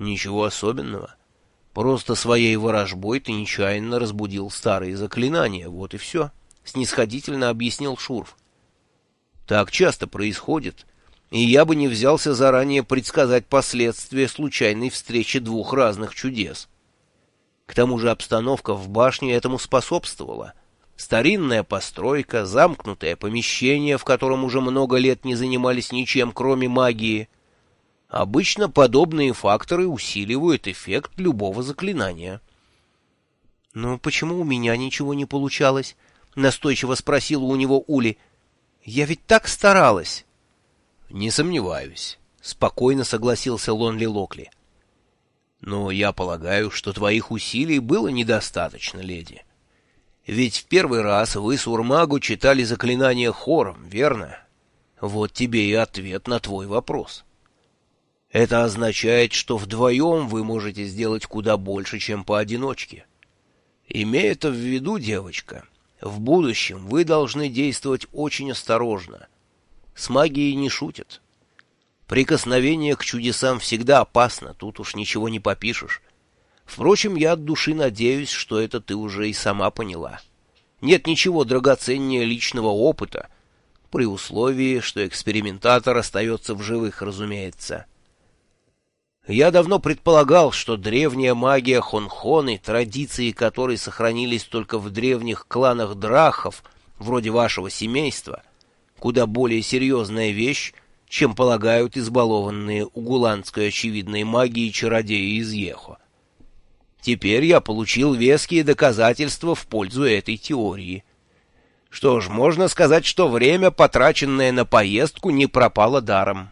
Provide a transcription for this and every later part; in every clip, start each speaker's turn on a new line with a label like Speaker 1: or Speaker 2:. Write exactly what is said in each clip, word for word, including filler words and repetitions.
Speaker 1: Ничего особенного. Просто своей ворожбой ты нечаянно разбудил старые заклинания, вот и все, — снисходительно объяснил Шурф. Так часто происходит, и я бы не взялся заранее предсказать последствия случайной встречи двух разных чудес. К тому же обстановка в башне этому способствовала. Старинная постройка, замкнутое помещение, в котором уже много лет не занимались ничем, кроме магии. Обычно подобные факторы усиливают эффект любого заклинания. — Но почему у меня ничего не получалось? — настойчиво спросила у него Ули. — Я ведь так старалась. — Не сомневаюсь, — спокойно согласился Лонли Локли. — Но я полагаю, что твоих усилий было недостаточно, леди. Ведь в первый раз вы с Урмагу читали заклинание хором, верно? Вот тебе и ответ на твой вопрос. Это означает, что вдвоем вы можете сделать куда больше, чем поодиночке. Имея это в виду, девочка, в будущем вы должны действовать очень осторожно. С магией не шутят. Прикосновение к чудесам всегда опасно, тут уж ничего не попишешь. Впрочем, я от души надеюсь, что это ты уже и сама поняла. Нет ничего драгоценнее личного опыта, при условии, что экспериментатор остается в живых, разумеется. Я давно предполагал, что древняя магия Хонхоны, традиции которой сохранились только в древних кланах драхов, вроде вашего семейства, куда более серьезная вещь, чем полагают избалованные угуланской очевидной магией чародеи из Ехо. Теперь я получил веские доказательства в пользу этой теории. Что ж, можно сказать, что время, потраченное на поездку, не пропало даром.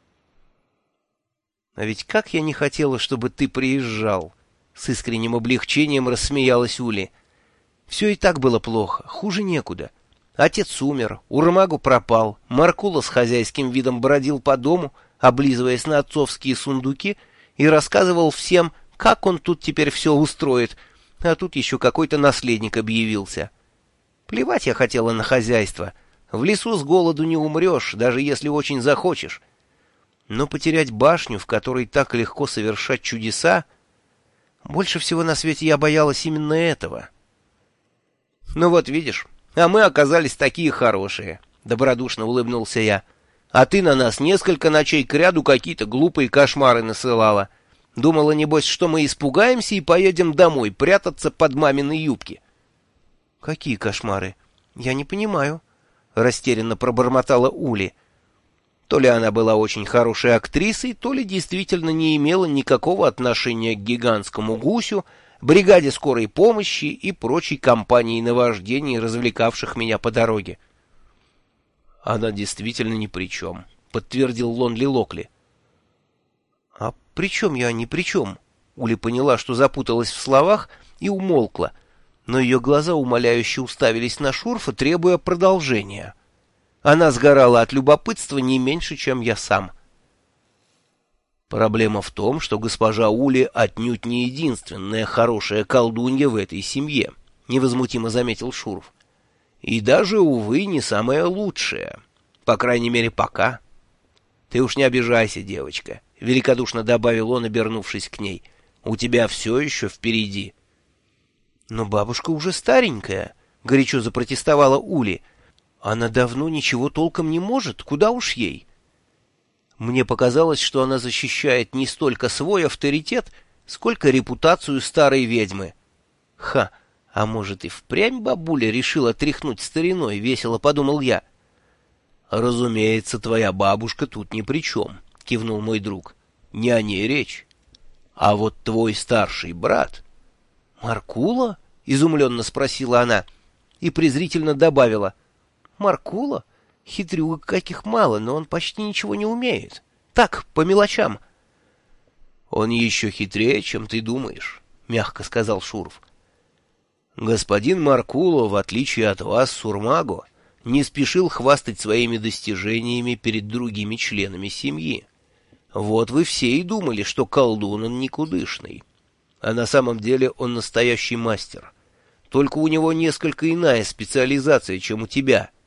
Speaker 1: А ведь как я не хотела, чтобы ты приезжал! С искренним облегчением рассмеялась Ули. Все и так было плохо, хуже некуда. Отец умер, Урмагу пропал, Маркула с хозяйским видом бродил по дому, облизываясь на отцовские сундуки, и рассказывал всем, как он тут теперь все устроит, а тут еще какой-то наследник объявился. Плевать я хотела на хозяйство. В лесу с голоду не умрешь, даже если очень захочешь. Но потерять башню, в которой так легко совершать чудеса, больше всего на свете я боялась именно этого. — Ну вот видишь, а мы оказались такие хорошие, — добродушно улыбнулся я. — А ты на нас несколько ночей кряду какие-то глупые кошмары насылала. Думала, небось, что мы испугаемся и поедем домой прятаться под мамины юбки. — Какие кошмары? Я не понимаю, — растерянно пробормотала Ули. То ли она была очень хорошей актрисой, то ли действительно не имела никакого отношения к гигантскому гусю, бригаде скорой помощи и прочей компании наваждений, развлекавших меня по дороге. — Она действительно ни при чем, — подтвердил Лонли Локли. — А при чем я ни при чем? Ули поняла, что запуталась в словах, и умолкла, но ее глаза умоляюще уставились на Шурфа, требуя продолжения. Она сгорала от любопытства не меньше, чем я сам. Проблема в том, что госпожа Ули отнюдь не единственная хорошая колдунья в этой семье, — невозмутимо заметил Шурф. И даже, увы, не самая лучшая. По крайней мере, пока. Ты уж не обижайся, девочка, — великодушно добавил он, обернувшись к ней. У тебя все еще впереди. Но бабушка уже старенькая, — горячо запротестовала Ули. Она давно ничего толком не может, куда уж ей. Мне показалось, что она защищает не столько свой авторитет, сколько репутацию старой ведьмы. Ха, а может и впрямь бабуля решила тряхнуть стариной, весело подумал я. Разумеется, твоя бабушка тут ни при чем, кивнул мой друг. Не о ней речь. А вот твой старший брат... Маркула? Изумленно спросила она и презрительно добавила. Маркула? Хитрюга каких мало, но он почти ничего не умеет. Так, по мелочам. — Он еще хитрее, чем ты думаешь, — мягко сказал Шурф. — Господин Маркула, в отличие от вас, Сурмаго, не спешил хвастать своими достижениями перед другими членами семьи. Вот вы все и думали, что колдун он никудышный. А на самом деле он настоящий мастер. Только у него несколько иная специализация, чем у тебя. —